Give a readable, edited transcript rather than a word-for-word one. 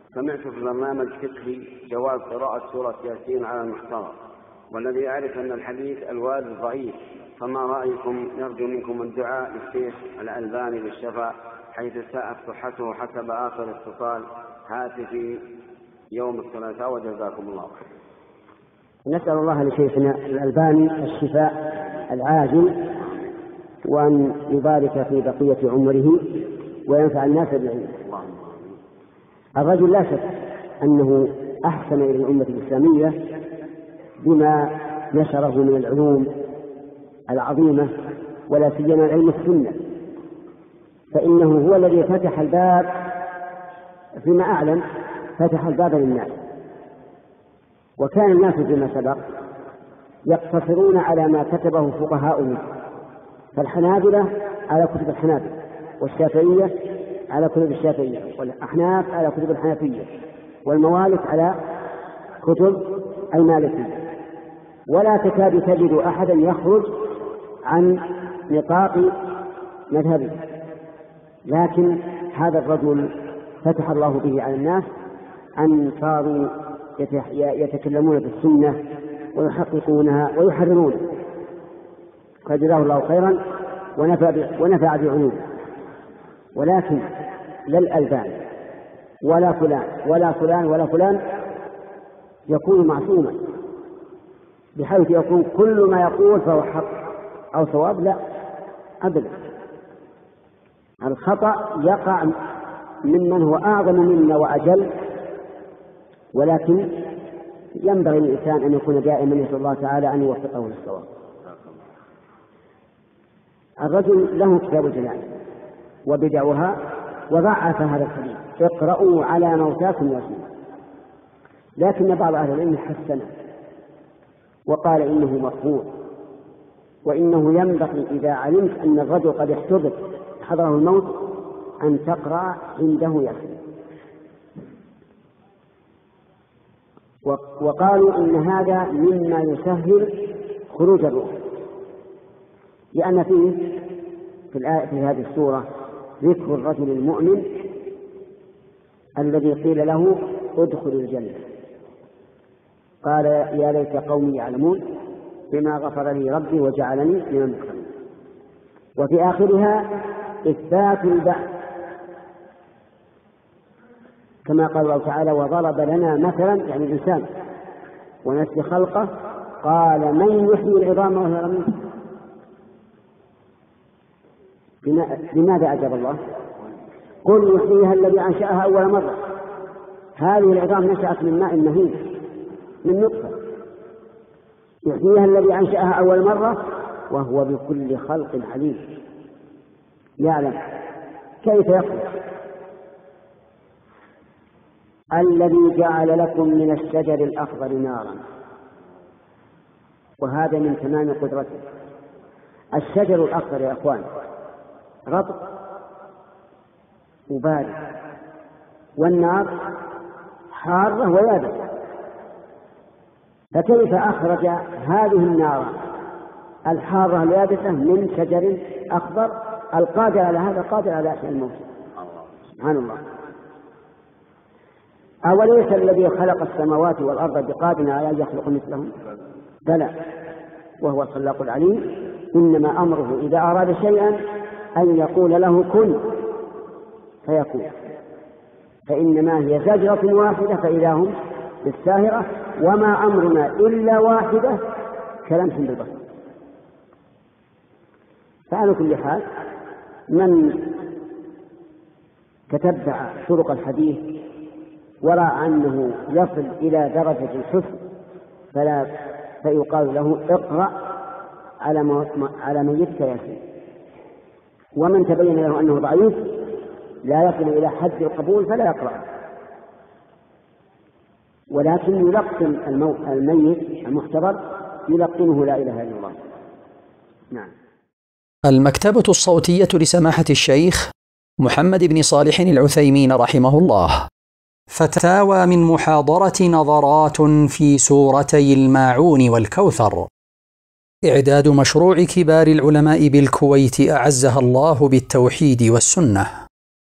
سمعت في برنامج فقهي جواز قراءة سورة ياسين على المحتضر، والذي يعرف أن الحديث الوارد ضعيف، فما رأيكم؟ نرجو منكم الدعاء للشيخ الألباني بالشفاء حيث ساءت صحته حسب آخر اتصال هاتفي يوم الثلاثاء، وجزاكم الله خير. نسأل الله لشيخنا الألباني الشفاء العاجل، وأن يبارك في بقية عمره وينفع الناس بعلمه. الرجل لا شك أنه أحسن إلى الأمة الإسلامية بما نشره من العلوم العظيمة، ولا سيما علم السنة، فإنه هو الذي فتح الباب، فيما أعلم فتح الباب للناس. وكان الناس فيما سبق يقتصرون على ما كتبه فقهاؤهم، فالحنابلة على كتب الحنابلة، والشافعية على كتب الشافعية، والأحناف على كتب الحنفية، والموالك على كتب المالكية، ولا تكاد تجد أحدا يخرج عن نطاق مذهبه. لكن هذا الرجل فتح الله به على الناس أن صاروا يتكلمون بالسنة ويحققونها ويحررونها، فجزاه الله خيرا ونفع بعلومه. ولكن لا الألباني ولا فلان ولا فلان ولا فلان يكون معصوما بحيث يكون كل ما يقول فهو حق أو صواب، لا أبدا. الخطأ يقع ممن هو أعظم منا وأجل، ولكن ينبغي للإنسان أن يكون دائما يسأل الله تعالى أن يوفقه للصواب. الرجل له كتاب الجنائز وبدعها وضعف هذا الحديث: اقرأوا على موتاكم ياسين. لكن بعض أهل العلم حسنه وقال إنه مرفوع، وإنه ينبغي إذا علمت أن الرجل قد احتضر حضره الموت أن تقرأ عنده ياسين. وقالوا إن هذا مما يسهل خروج الروح، لأن فيه في هذه السورة ذكر الرجل المؤمن الذي قيل له ادخل الجنة، قال يا ليت قومي يعلمون بما غفر لي ربي وجعلني من المكرمين. وفي آخرها إثبات البعث، كما قال الله تعالى: وضرب لنا مثلا، يعني الإنسان، ونسي خلقه، قال من يحيي العظام وهي رميم. لماذا أجاب الله؟ قل يحييها الذي أنشأها أول مرة. هذه العظام نشأت من ماء مهين، من نطفة. يحييها الذي أنشأها أول مرة وهو بكل خلق عليم، يعلم كيف يخلق. الذي جعل لكم من الشجر الأخضر نارا، وهذا من تمام قدرته. الشجر الأخضر يا أخوان رطب وبارد، والنار حارة ويابسة، فكيف أخرج هذه النار الحارة اليابسة من شجر أخضر؟ القادر على هذا قادر على إحياء الموت، سبحان الله. أوليس الذي خلق السماوات والأرض بقادر على أن يخلق مثلهم؟ بلى، وهو الخلاق العليم. إنما أمره إذا أراد شيئا أن يقول له كن فيكون، فإنما هي زجرة واحدة فإذا هم بالساهرة، وما أمرنا إلا واحدة كلمح بالبصر. فعلى كل حال من تتبع طرق الحديث ورأى أنه يصل إلى درجة الحسن فيقال له اقرأ على ميتك ياسين. ومن تبين له أنه ضعيف لا يصل إلى حد القبول فلا يقرأ، ولكن يلقن الميت المحتضر يلقنه لا إله إلا الله. نعم. المكتبة الصوتية لسماحة الشيخ محمد بن صالح العثيمين رحمه الله. فتاوى من محاضرة نظرات في سورتي الماعون والكوثر. إعداد مشروع كبار العلماء بالكويت أعزها الله بالتوحيد والسنة.